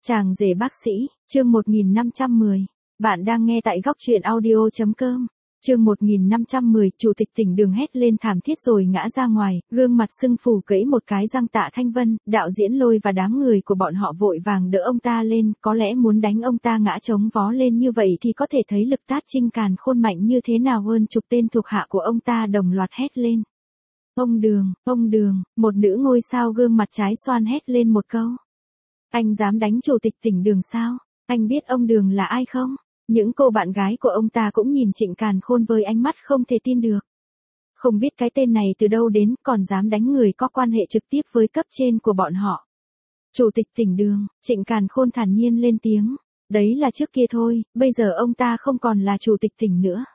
Chàng rể bác sĩ, chương 1510. Bạn đang nghe tại góc truyện audio.com. Chương 1510, chủ tịch tỉnh Đường hét lên thảm thiết rồi ngã ra ngoài, gương mặt sưng phù gãy một cái răng. Tạ Thanh Vân, đạo diễn Lôi và đám người của bọn họ vội vàng đỡ ông ta lên, có lẽ muốn đánh ông ta ngã chống vó lên như vậy thì có thể thấy lực tát Trinh Càn Khôn mạnh như thế nào. Hơn chục tên thuộc hạ của ông ta đồng loạt hét lên. Ông Đường, một nữ ngôi sao gương mặt trái xoan hét lên một câu. Anh dám đánh chủ tịch tỉnh Đường sao? Anh biết ông Đường là ai không? Những cô bạn gái của ông ta cũng nhìn Trịnh Càn Khôn với ánh mắt không thể tin được. Không biết cái tên này từ đâu đến, còn dám đánh người có quan hệ trực tiếp với cấp trên của bọn họ. Chủ tịch tỉnh Đường, Trịnh Càn Khôn thản nhiên lên tiếng. Đấy là trước kia thôi, bây giờ ông ta không còn là chủ tịch tỉnh nữa.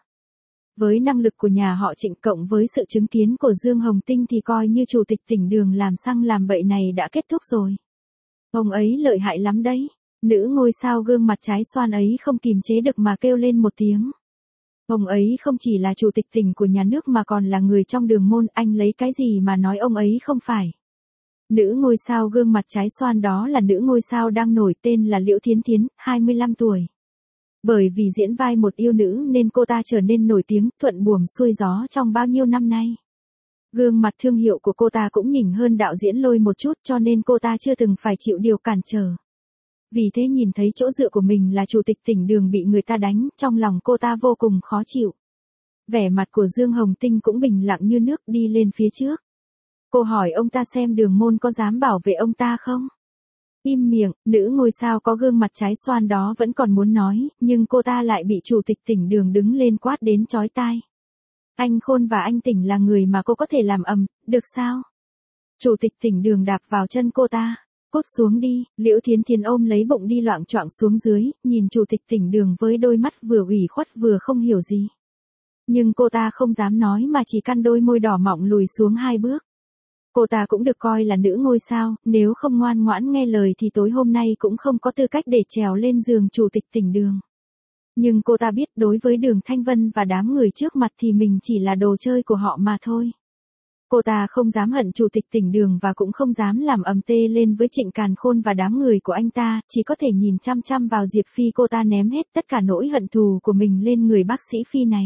Với năng lực của nhà họ Trịnh cộng với sự chứng kiến của Dương Hồng Tinh thì coi như chủ tịch tỉnh Đường làm xăng làm bậy này đã kết thúc rồi. Ông ấy lợi hại lắm đấy. Nữ ngôi sao gương mặt trái xoan ấy không kìm chế được mà kêu lên một tiếng. Ông ấy không chỉ là chủ tịch tỉnh của nhà nước mà còn là người trong Đường môn, anh lấy cái gì mà nói ông ấy không phải. Nữ ngôi sao gương mặt trái xoan đó là nữ ngôi sao đang nổi, tên là Liễu Thiến Thiến, 25 tuổi. Bởi vì diễn vai một yêu nữ nên cô ta trở nên nổi tiếng, thuận buồm xuôi gió trong bao nhiêu năm nay. Gương mặt thương hiệu của cô ta cũng nhỉnh hơn đạo diễn Lôi một chút, cho nên cô ta chưa từng phải chịu điều cản trở. Vì thế nhìn thấy chỗ dựa của mình là chủ tịch tỉnh Đường bị người ta đánh, trong lòng cô ta vô cùng khó chịu. Vẻ mặt của Dương Hồng Tinh cũng bình lặng như nước, đi lên phía trước. Cô hỏi ông ta xem Đường môn có dám bảo vệ ông ta không? Im miệng, nữ ngôi sao có gương mặt trái xoan đó vẫn còn muốn nói, nhưng cô ta lại bị chủ tịch tỉnh Đường đứng lên quát đến chói tai. Anh Khôn và anh Tỉnh là người mà cô có thể làm ầm, được sao? Chủ tịch tỉnh Đường đạp vào chân cô ta. Cút xuống đi. Liễu Thiến Thiến ôm lấy bụng đi loạng choạng xuống dưới, nhìn chủ tịch tỉnh Đường với đôi mắt vừa ủy khuất vừa không hiểu gì. Nhưng cô ta không dám nói mà chỉ căn đôi môi đỏ mọng lùi xuống 2 bước. Cô ta cũng được coi là nữ ngôi sao, nếu không ngoan ngoãn nghe lời thì tối hôm nay cũng không có tư cách để trèo lên giường chủ tịch tỉnh Đường. Nhưng cô ta biết đối với Đường Thanh Vân và đám người trước mặt thì mình chỉ là đồ chơi của họ mà thôi. Cô ta không dám hận chủ tịch tỉnh Đường và cũng không dám làm ầm tê lên với Trịnh Càn Khôn và đám người của anh ta, chỉ có thể nhìn chăm chăm vào Diệp Phi. Cô ta ném hết tất cả nỗi hận thù của mình lên người bác sĩ Phi này.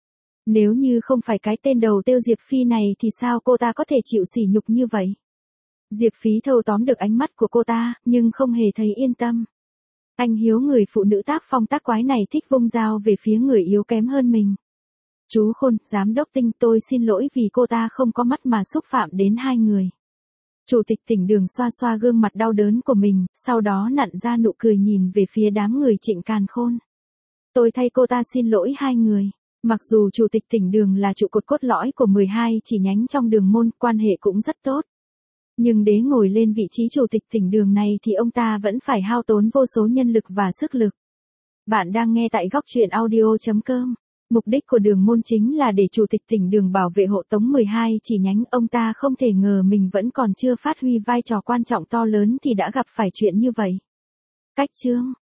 Nếu như không phải cái tên đầu têu Diệp Phi này thì sao cô ta có thể chịu sỉ nhục như vậy? Diệp Phi thâu tóm được ánh mắt của cô ta, nhưng không hề thấy yên tâm. Anh Hiếu, người phụ nữ tác phong tác quái này, thích vung dao về phía người yếu kém hơn mình. Chú Khôn, giám đốc Tinh, tôi xin lỗi vì cô ta không có mắt mà xúc phạm đến 2 người. Chủ tịch tỉnh Đường xoa xoa gương mặt đau đớn của mình, sau đó nặn ra nụ cười nhìn về phía đám người Trịnh Càn Khôn. Tôi thay cô ta xin lỗi 2 người. Mặc dù chủ tịch tỉnh Đường là trụ cột cốt lõi của 12 chi nhánh trong Đường môn, quan hệ cũng rất tốt. Nhưng để ngồi lên vị trí chủ tịch tỉnh Đường này thì ông ta vẫn phải hao tốn vô số nhân lực và sức lực. Bạn đang nghe tại góc truyện audio.com. Mục đích của Đường môn chính là để chủ tịch tỉnh Đường bảo vệ hộ tống 12 chi nhánh. Ông ta không thể ngờ mình vẫn còn chưa phát huy vai trò quan trọng to lớn thì đã gặp phải chuyện như vậy. Cách chương.